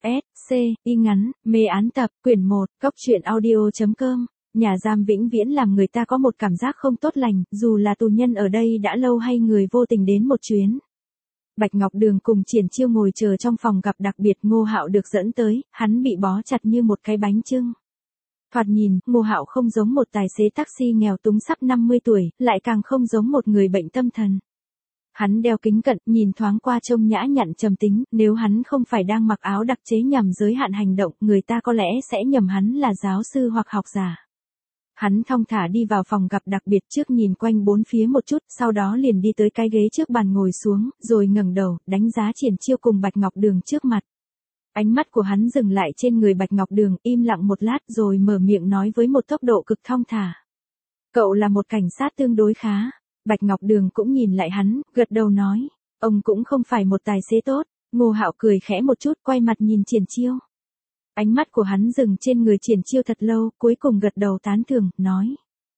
S, C, y ngắn, mê án tập, quyển 1, Cốc truyện audio.com. Nhà giam vĩnh viễn làm người ta có một cảm giác không tốt lành, dù là tù nhân ở đây đã lâu hay người vô tình đến một chuyến. Bạch Ngọc Đường cùng Triển Chiêu ngồi chờ trong phòng gặp đặc biệt. Ngô Hạo được dẫn tới, hắn bị bó chặt như một cái bánh chưng. Thoạt nhìn, Ngô Hạo không giống một tài xế taxi nghèo túng sắp 50 tuổi, lại càng không giống một người bệnh tâm thần. Hắn đeo kính cận, nhìn thoáng qua trông nhã nhặn trầm tính, nếu hắn không phải đang mặc áo đặc chế nhằm giới hạn hành động, người ta có lẽ sẽ nhầm hắn là giáo sư hoặc học giả. Hắn thong thả đi vào phòng gặp đặc biệt, trước nhìn quanh bốn phía một chút, sau đó liền đi tới cái ghế trước bàn ngồi xuống, rồi ngẩng đầu, đánh giá Triển Chiêu cùng Bạch Ngọc Đường trước mặt. Ánh mắt của hắn dừng lại trên người Bạch Ngọc Đường, im lặng một lát rồi mở miệng nói với một tốc độ cực thong thả. Cậu là một cảnh sát tương đối khá. Bạch Ngọc Đường cũng nhìn lại hắn, gật đầu nói. Ông cũng không phải một tài xế tốt. Ngô Hạo cười khẽ một chút, quay mặt nhìn Triển Chiêu. Ánh mắt của hắn dừng trên người Triển Chiêu thật lâu, cuối cùng gật đầu tán thưởng, nói.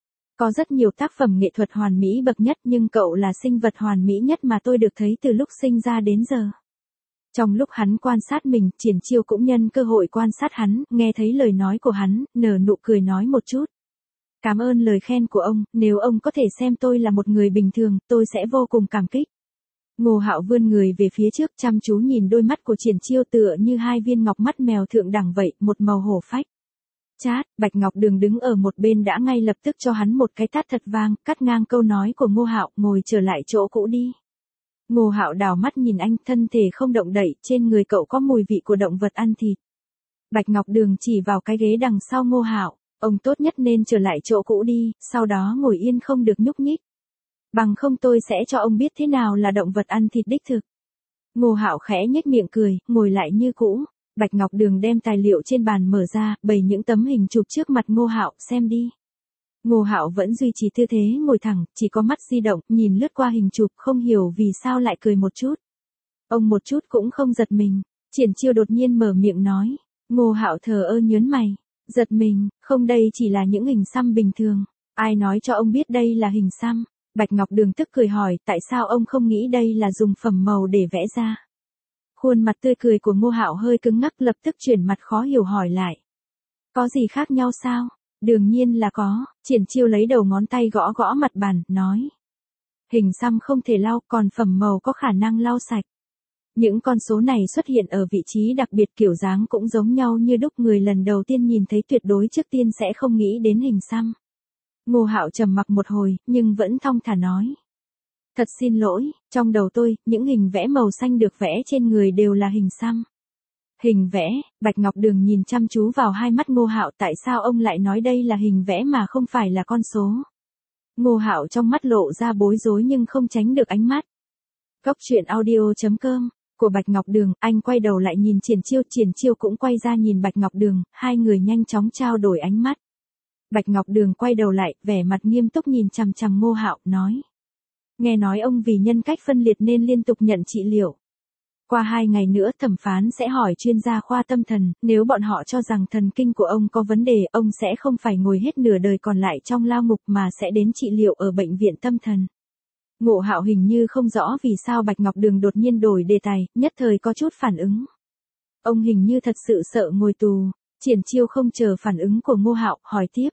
Có rất nhiều tác phẩm nghệ thuật hoàn mỹ bậc nhất, nhưng cậu là sinh vật hoàn mỹ nhất mà tôi được thấy từ lúc sinh ra đến giờ. Trong lúc hắn quan sát mình, Triển Chiêu cũng nhân cơ hội quan sát hắn, nghe thấy lời nói của hắn, nở nụ cười nói một chút. Cảm ơn lời khen của ông, nếu ông có thể xem tôi là một người bình thường, tôi sẽ vô cùng cảm kích. Ngô Hạo vươn người về phía trước, chăm chú nhìn đôi mắt của Triển Chiêu tựa như hai viên ngọc mắt mèo thượng đẳng vậy, một màu hổ phách. Chát, Bạch Ngọc Đường đứng ở một bên đã ngay lập tức cho hắn một cái tát thật vang, cắt ngang câu nói của Ngô Hạo, ngồi trở lại chỗ cũ đi. Ngô Hạo đảo mắt nhìn anh, thân thể không động đậy, trên người cậu có mùi vị của động vật ăn thịt. Bạch Ngọc Đường chỉ vào cái ghế đằng sau Ngô Hạo, ông tốt nhất nên trở lại chỗ cũ đi, sau đó ngồi yên không được nhúc nhích. Bằng không tôi sẽ cho ông biết thế nào là động vật ăn thịt đích thực. Ngô Hạo khẽ nhếch miệng cười, ngồi lại như cũ. Bạch Ngọc Đường đem tài liệu trên bàn mở ra, bày những tấm hình chụp trước mặt Ngô Hạo, xem đi. Ngô Hạo vẫn duy trì tư thế ngồi thẳng, chỉ có mắt di động, nhìn lướt qua hình chụp, không hiểu vì sao lại cười một chút. Ông một chút cũng không giật mình. Triển Chiêu đột nhiên mở miệng nói. Ngô Hạo thờ ơ nhớn mày. Giật mình, không, đây chỉ là những hình xăm bình thường. Ai nói cho ông biết đây là hình xăm? Bạch Ngọc Đường tức cười hỏi, tại sao ông không nghĩ đây là dùng phẩm màu để vẽ ra? Khuôn mặt tươi cười của Ngô Hạo hơi cứng ngắc, lập tức chuyển mặt khó hiểu hỏi lại. Có gì khác nhau sao? Đương nhiên là có. Triển Chiêu lấy đầu ngón tay gõ gõ mặt bàn, nói. Hình xăm không thể lau, còn phẩm màu có khả năng lau sạch. Những con số này xuất hiện ở vị trí đặc biệt, kiểu dáng cũng giống nhau như đúc, người lần đầu tiên nhìn thấy tuyệt đối trước tiên sẽ không nghĩ đến hình xăm. Ngô Hạo trầm mặc một hồi, nhưng vẫn thong thả nói. Thật xin lỗi, trong đầu tôi, những hình vẽ màu xanh được vẽ trên người đều là hình xăm. Hình vẽ? Bạch Ngọc Đường nhìn chăm chú vào hai mắt Ngô Hạo, tại sao ông lại nói đây là hình vẽ mà không phải là con số? Ngô Hạo trong mắt lộ ra bối rối nhưng không tránh được ánh mắt. Cốc truyện audio.com của Bạch Ngọc Đường, anh quay đầu lại nhìn Triển Chiêu cũng quay ra nhìn Bạch Ngọc Đường, hai người nhanh chóng trao đổi ánh mắt. Bạch Ngọc Đường quay đầu lại, vẻ mặt nghiêm túc nhìn chằm chằm Ngô Hạo, nói. Nghe nói ông vì nhân cách phân liệt nên liên tục nhận trị liệu. Qua 2 ngày nữa thẩm phán sẽ hỏi chuyên gia khoa tâm thần, nếu bọn họ cho rằng thần kinh của ông có vấn đề, ông sẽ không phải ngồi hết nửa đời còn lại trong lao ngục mà sẽ đến trị liệu ở bệnh viện tâm thần. Ngô Hạo hình như không rõ vì sao Bạch Ngọc Đường đột nhiên đổi đề tài, nhất thời có chút phản ứng. Ông hình như thật sự sợ ngồi tù. Triển Chiêu không chờ phản ứng của Ngô Hạo, hỏi tiếp.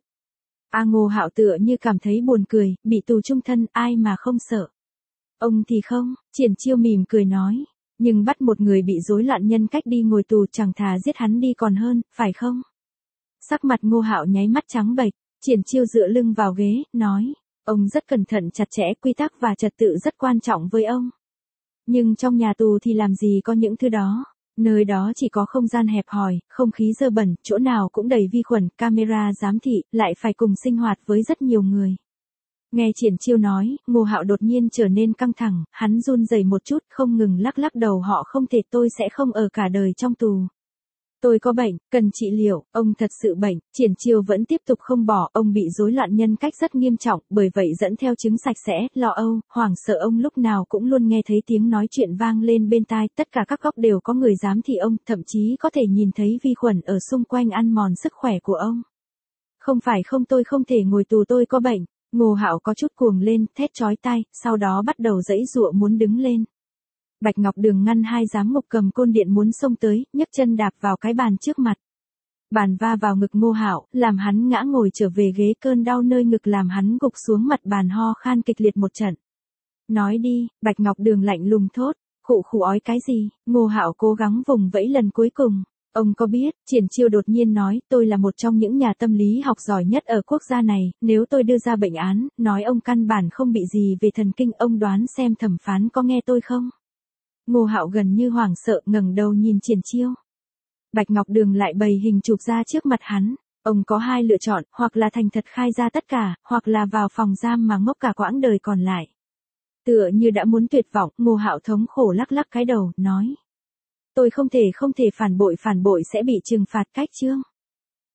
Ngô Hạo tựa như cảm thấy buồn cười, bị tù chung thân, ai mà không sợ. Ông thì không. Triển Chiêu mỉm cười nói. Nhưng bắt một người bị rối loạn nhân cách đi ngồi tù chẳng thà giết hắn đi còn hơn, phải không? Sắc mặt Ngô Hạo nháy mắt trắng bệch. Triển Chiêu dựa lưng vào ghế, nói. Ông rất cẩn thận chặt chẽ, quy tắc và trật tự rất quan trọng với ông. Nhưng trong nhà tù thì làm gì có những thứ đó. Nơi đó chỉ có không gian hẹp hòi, không khí dơ bẩn, chỗ nào cũng đầy vi khuẩn, camera giám thị, lại phải cùng sinh hoạt với rất nhiều người. Nghe Triển Chiêu nói, Ngô Hạo đột nhiên trở nên căng thẳng, hắn run rẩy một chút, không ngừng lắc lắc đầu, họ không thể, tôi sẽ không ở cả đời trong tù. Tôi có bệnh, cần trị liệu, ông thật sự bệnh. Triển Chiêu vẫn tiếp tục không bỏ, ông bị rối loạn nhân cách rất nghiêm trọng, bởi vậy dẫn theo chứng sạch sẽ, lo âu, hoảng sợ, ông lúc nào cũng luôn nghe thấy tiếng nói chuyện vang lên bên tai, tất cả các góc đều có người giám thị ông, thậm chí có thể nhìn thấy vi khuẩn ở xung quanh ăn mòn sức khỏe của ông. Không phải không, tôi không thể ngồi tù, tôi có bệnh. Ngô Hạo có chút cuồng lên, thét chói tai, sau đó bắt đầu giãy giụa muốn đứng lên. Bạch Ngọc Đường ngăn hai giám ngục cầm côn điện muốn xông tới, nhấc chân đạp vào cái bàn trước mặt. Bàn va vào ngực Ngô Hạo, làm hắn ngã ngồi trở về ghế, cơn đau nơi ngực làm hắn gục xuống mặt bàn ho khan kịch liệt một trận. Nói đi, Bạch Ngọc Đường lạnh lùng thốt, khụ khụ ói cái gì? Ngô Hạo cố gắng vùng vẫy lần cuối cùng. Ông có biết, Triển Chiêu đột nhiên nói, tôi là một trong những nhà tâm lý học giỏi nhất ở quốc gia này, nếu tôi đưa ra bệnh án, nói ông căn bản không bị gì về thần kinh, ông đoán xem thẩm phán có nghe tôi không? Ngô Hạo gần như hoảng sợ ngẩng đầu nhìn Triển Chiêu. Bạch Ngọc Đường lại bày hình chụp ra trước mặt hắn. Ông có hai lựa chọn, hoặc là thành thật khai ra tất cả, hoặc là vào phòng giam mà ngốc cả quãng đời còn lại. Tựa như đã muốn tuyệt vọng, Ngô Hạo thống khổ lắc lắc cái đầu, nói. Tôi không thể phản bội sẽ bị trừng phạt cách chương.